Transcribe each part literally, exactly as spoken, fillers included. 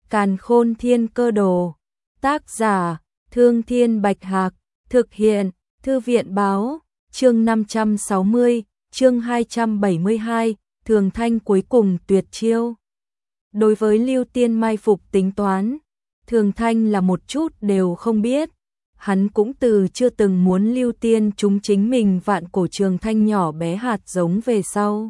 Càn Khôn Thiên Cơ Đồ. Tác giả: Thương Thiên Bạch Hạc. Thực hiện: Thư viện báo. Chương năm trăm sáu mươi, chương hai trăm bảy mươi hai, Thường Thanh cuối cùng tuyệt chiêu. Đối với Lưu Tiên mai phục tính toán, Thường Thanh là một chút đều không biết. Hắn cũng từ chưa từng muốn Lưu Tiên chúng chính mình vạn cổ trường thanh nhỏ bé hạt giống về sau.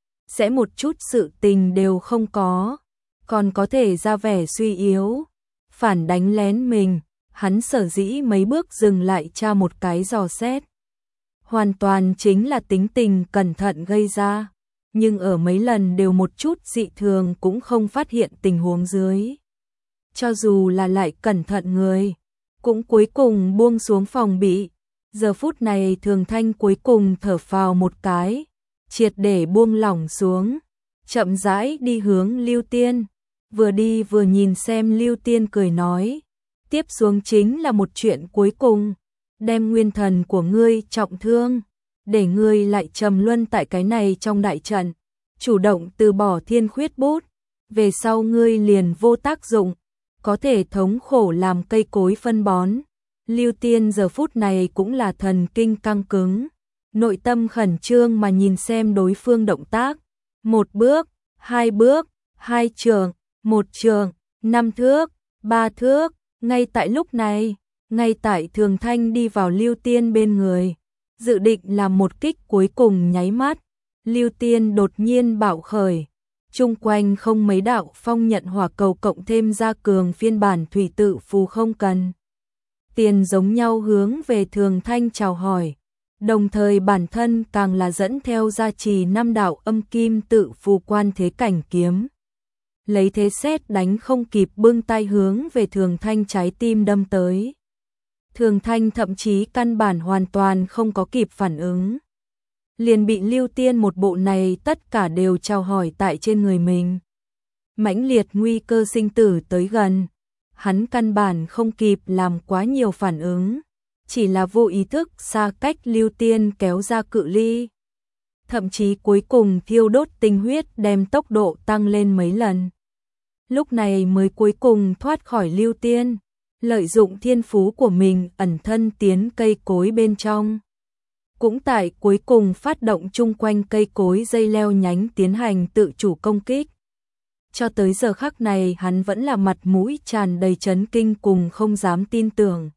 Sẽ một chút sự tình đều không có, còn có thể ra vẻ suy yếu, phản đánh lén mình. Hắn sở dĩ mấy bước dừng lại tra một cái dò xét. Hoàn toàn chính là tính tình cẩn thận gây ra, nhưng ở mấy lần đều một chút dị thường cũng không phát hiện tình huống dưới. Cho dù là lại cẩn thận người, cũng cuối cùng buông xuống phòng bị. Giờ phút này Thường Thanh cuối cùng thở phào một cái, triệt để buông lỏng xuống, chậm rãi đi hướng Lưu Tiên. Vừa đi vừa nhìn xem Lưu Tiên cười nói, tiếp xuống chính là một chuyện cuối cùng, đem nguyên thần của ngươi trọng thương, để ngươi lại trầm luân tại cái này trong đại trận, chủ động từ bỏ thiên khuyết bút, về sau ngươi liền vô tác dụng, có thể thống khổ làm cây cối phân bón. Lưu Tiên giờ phút này cũng là thần kinh căng cứng, nội tâm khẩn trương mà nhìn xem đối phương động tác, một bước, hai bước, hai trường, một trường, năm thước, ba thước. Ngay tại lúc này, ngay tại Thường Thanh đi vào Lưu Tiên bên người, dự định làm một kích cuối cùng nháy mắt, Lưu Tiên đột nhiên bạo khởi, chung quanh không mấy đạo phong nhận hỏa cầu cộng thêm gia cường phiên bản thủy tự phù không cần tiền giống nhau hướng về Thường Thanh chào hỏi, đồng thời bản thân càng là dẫn theo gia trì năm đạo âm kim tự phù quan thế cảnh kiếm. Lấy thế xét đánh không kịp bưng tay hướng về Thường Thanh trái tim đâm tới. Thường Thanh thậm chí căn bản hoàn toàn không có kịp phản ứng, liền bị Lưu Tiên một bộ này tất cả đều chào hỏi tại trên người mình. Mãnh liệt nguy cơ sinh tử tới gần, hắn căn bản không kịp làm quá nhiều phản ứng, chỉ là vô ý thức xa cách Lưu Tiên kéo ra cự ly. Thậm chí cuối cùng thiêu đốt tinh huyết đem tốc độ tăng lên mấy lần. Lúc này mới cuối cùng thoát khỏi Lưu Tiên, lợi dụng thiên phú của mình ẩn thân tiến cây cối bên trong. Cũng tại cuối cùng phát động chung quanh cây cối dây leo nhánh tiến hành tự chủ công kích. Cho tới giờ khắc này hắn vẫn là mặt mũi tràn đầy chấn kinh cùng không dám tin tưởng.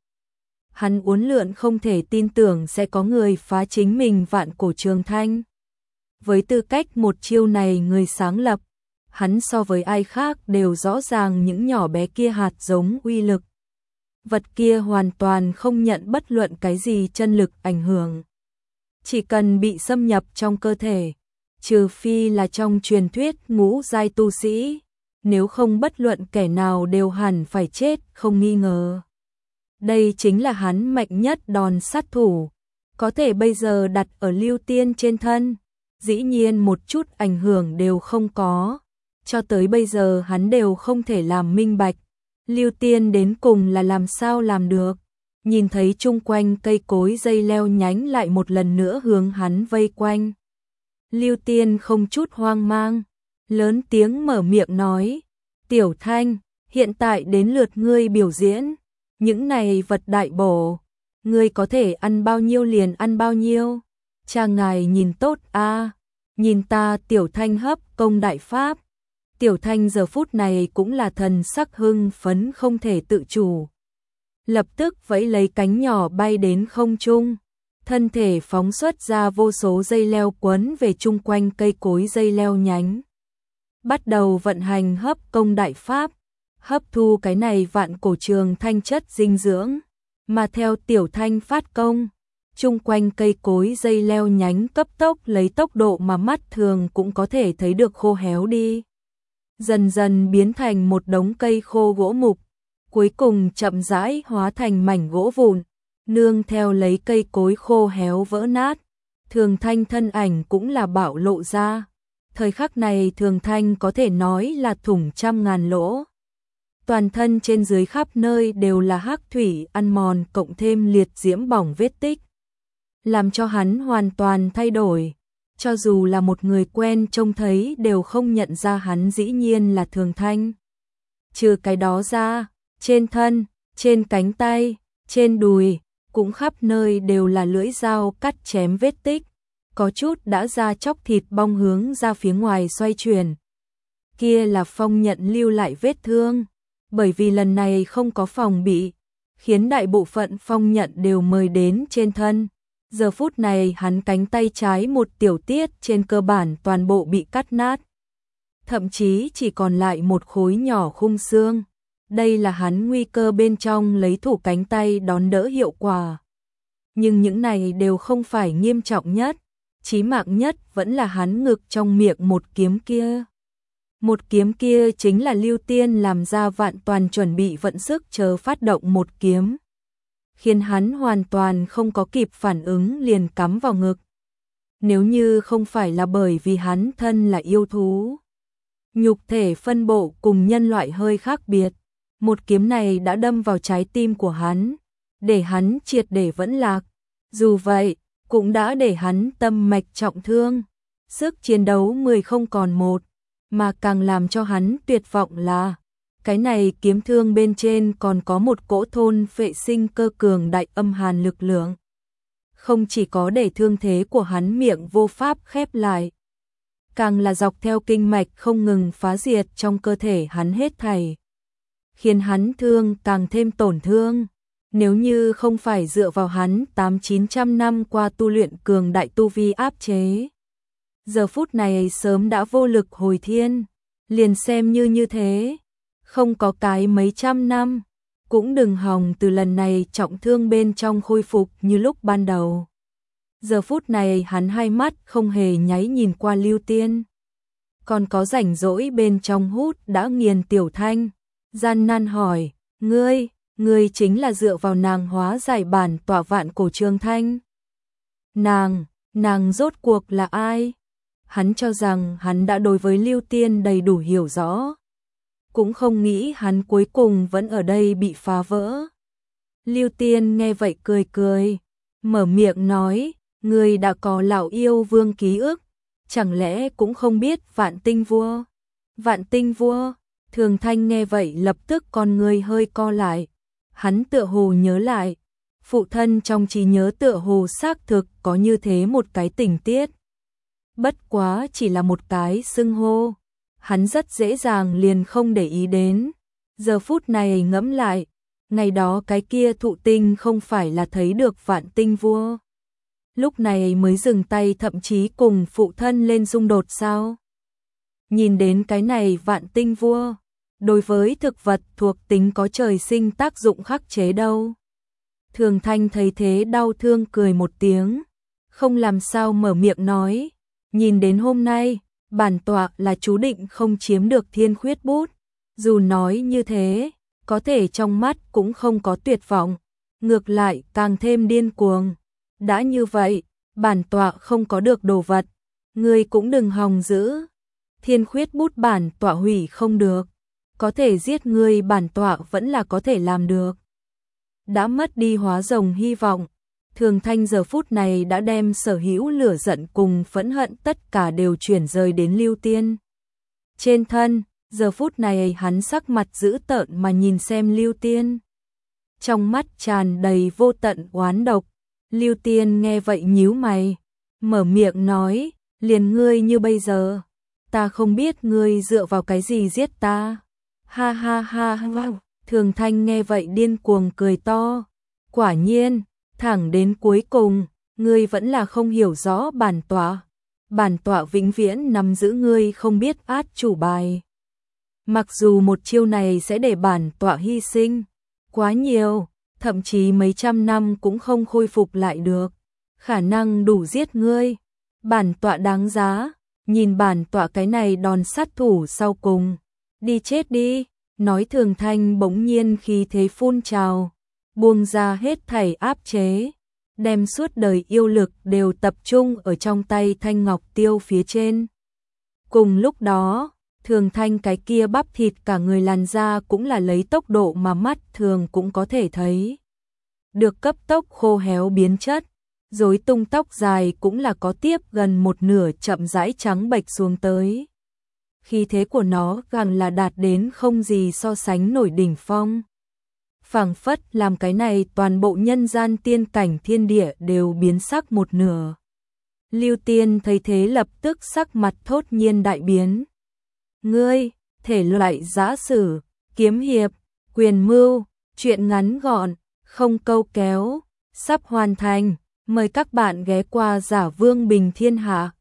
Hắn uốn lượn không thể tin tưởng sẽ có người phá chính mình vạn cổ trường thanh. Với tư cách một chiêu này người sáng lập, hắn so với ai khác đều rõ ràng những nhỏ bé kia hạt giống uy lực. Vật kia hoàn toàn không nhận bất luận cái gì chân lực ảnh hưởng. Chỉ cần bị xâm nhập trong cơ thể, trừ phi là trong truyền thuyết ngũ giai tu sĩ, nếu không bất luận kẻ nào đều hẳn phải chết không nghi ngờ. Đây chính là hắn mạnh nhất đòn sát thủ, có thể bây giờ đặt ở Lưu Tiên trên thân, dĩ nhiên một chút ảnh hưởng đều không có. Cho tới bây giờ hắn đều không thể làm minh bạch, Lưu Tiên đến cùng là làm sao làm được. Nhìn thấy chung quanh cây cối dây leo nhánh lại một lần nữa hướng hắn vây quanh, Lưu Tiên không chút hoang mang, lớn tiếng mở miệng nói, Tiểu Thanh, hiện tại đến lượt ngươi biểu diễn, những này vật đại bổ, ngươi có thể ăn bao nhiêu liền ăn bao nhiêu, cha ngài nhìn tốt a, nhìn ta Tiểu Thanh hấp công đại pháp. Tiểu Thanh giờ phút này cũng là thần sắc hưng phấn không thể tự chủ. Lập tức vẫy lấy cánh nhỏ bay đến không trung, thân thể phóng xuất ra vô số dây leo quấn về chung quanh cây cối dây leo nhánh. Bắt đầu vận hành hấp công đại pháp, hấp thu cái này vạn cổ trường thanh chất dinh dưỡng, mà theo Tiểu Thanh phát công, chung quanh cây cối dây leo nhánh cấp tốc lấy tốc độ mà mắt thường cũng có thể thấy được khô héo đi. Dần dần biến thành một đống cây khô gỗ mục, cuối cùng chậm rãi hóa thành mảnh gỗ vụn, nương theo lấy cây cối khô héo vỡ nát, Thường Thanh thân ảnh cũng là bạo lộ ra. Thời khắc này Thường Thanh có thể nói là thủng trăm ngàn lỗ. Toàn thân trên dưới khắp nơi đều là hắc thủy ăn mòn cộng thêm liệt diễm bỏng vết tích, làm cho hắn hoàn toàn thay đổi. Cho dù là một người quen trông thấy đều không nhận ra hắn dĩ nhiên là Thường Thanh. trừ cái đó ra, trên thân, trên cánh tay, trên đùi, cũng khắp nơi đều là lưỡi dao cắt chém vết tích, có chút đã ra chóc thịt bong hướng ra phía ngoài xoay chuyển. Kia là Phong Nhận lưu lại vết thương, bởi vì lần này không có phòng bị, khiến đại bộ phận Phong Nhận đều mời đến trên thân. Giờ phút này hắn cánh tay trái một tiểu tiết trên cơ bản toàn bộ bị cắt nát, thậm chí chỉ còn lại một khối nhỏ khung xương. Đây là hắn nguy cơ bên trong lấy thủ cánh tay đón đỡ hiệu quả. Nhưng những này đều không phải nghiêm trọng nhất, chí mạng nhất vẫn là hắn ngực trong miệng một kiếm kia. Một kiếm kia chính là Lưu Tiên làm ra vạn toàn chuẩn bị vận sức chờ phát động một kiếm, khiến hắn hoàn toàn không có kịp phản ứng liền cắm vào ngực. Nếu như không phải là bởi vì hắn thân là yêu thú, nhục thể phân bộ cùng nhân loại hơi khác biệt, một kiếm này đã đâm vào trái tim của hắn, để hắn triệt để vẫn lạc. Dù vậy, cũng đã để hắn tâm mạch trọng thương, sức chiến đấu mười không còn một, mà càng làm cho hắn tuyệt vọng là cái này kiếm thương bên trên còn có một cỗ thôn phệ sinh cơ cường đại âm hàn lực lượng. Không chỉ có để thương thế của hắn miệng vô pháp khép lại, càng là dọc theo kinh mạch không ngừng phá diệt trong cơ thể hắn hết thảy, khiến hắn thương càng thêm tổn thương. Nếu như không phải dựa vào hắn tám chín trăm năm qua tu luyện cường đại tu vi áp chế, giờ phút này sớm đã vô lực hồi thiên. Liền xem như như thế, không có cái mấy trăm năm, cũng đừng hòng từ lần này trọng thương bên trong khôi phục như lúc ban đầu. Giờ phút này hắn hai mắt không hề nháy nhìn qua Lưu Tiên, còn có rảnh rỗi bên trong hút đã nghiền Tiểu Thanh, gian nan hỏi, ngươi, ngươi chính là dựa vào nàng hóa giải bản tọa vạn cổ Trường Thanh. Nàng, nàng rốt cuộc là ai? Hắn cho rằng hắn đã đối với Lưu Tiên đầy đủ hiểu rõ, cũng không nghĩ hắn cuối cùng vẫn ở đây bị phá vỡ. Lưu Tiên nghe vậy cười cười, mở miệng nói, ngươi đã có lão yêu vương ký ức, chẳng lẽ cũng không biết Vạn Tinh Vua? Vạn Tinh Vua? Thường Thanh nghe vậy lập tức con người hơi co lại, hắn tựa hồ nhớ lại, phụ thân trong trí nhớ tựa hồ xác thực có như thế một cái tình tiết. Bất quá chỉ là một cái xưng hô, hắn rất dễ dàng liền không để ý đến. Giờ phút này ngẫm lại, ngày đó cái kia thụ tinh không phải là thấy được Vạn Tinh Vua, lúc này mới dừng tay thậm chí cùng phụ thân lên xung đột sao? Nhìn đến cái này Vạn Tinh Vua, đối với thực vật thuộc tính có trời sinh tác dụng khắc chế đâu. Thường Thanh thấy thế đau thương cười một tiếng, không làm sao mở miệng nói, nhìn đến hôm nay, bản tọa là chú định không chiếm được Thiên Khuyết Bút. Dù nói như thế, có thể trong mắt cũng không có tuyệt vọng, ngược lại càng thêm điên cuồng. Đã như vậy, bản tọa không có được đồ vật, ngươi cũng đừng hòng giữ. Thiên Khuyết Bút bản tọa hủy không được, có thể giết ngươi bản tọa vẫn là có thể làm được. Đã mất đi hóa rồng hy vọng, Thường Thanh giờ phút này đã đem sở hữu lửa giận cùng phẫn hận tất cả đều chuyển rời đến Lưu Tiên trên thân. Giờ phút này hắn sắc mặt dữ tợn mà nhìn xem Lưu Tiên, trong mắt tràn đầy vô tận oán độc. Lưu Tiên nghe vậy nhíu mày, mở miệng nói, liền ngươi như bây giờ, ta không biết ngươi dựa vào cái gì giết ta. Ha ha ha ha. Thường Thanh nghe vậy điên cuồng cười to, quả nhiên, thẳng đến cuối cùng, ngươi vẫn là không hiểu rõ bản tọa. Bản tọa vĩnh viễn nắm giữ ngươi không biết át chủ bài. Mặc dù một chiêu này sẽ để bản tọa hy sinh quá nhiều, thậm chí mấy trăm năm cũng không khôi phục lại được, khả năng đủ giết ngươi, bản tọa đáng giá. Nhìn bản tọa cái này đòn sát thủ sau cùng, đi chết đi. Nói Thường Thanh bỗng nhiên khí thế phun trào, buông ra hết thảy áp chế, đem suốt đời yêu lực đều tập trung ở trong tay thanh ngọc tiêu phía trên. Cùng lúc đó, Thường Thanh cái kia bắp thịt cả người làn da cũng là lấy tốc độ mà mắt thường cũng có thể thấy được cấp tốc khô héo biến chất, rối tung tóc dài cũng là có tiếp gần một nửa chậm rãi trắng bệch xuống tới. khí thế của nó càng là đạt đến không gì so sánh nổi đỉnh phong. Phảng phất làm cái này toàn bộ nhân gian tiên cảnh thiên địa đều biến sắc một nửa. Lưu Tiên thấy thế lập tức sắc mặt thốt nhiên đại biến. Ngươi, thể loại giã sử, kiếm hiệp, quyền mưu, truyện ngắn gọn, không câu kéo, sắp hoàn thành, mời các bạn ghé qua Giả Vương Bình Thiên Hạ.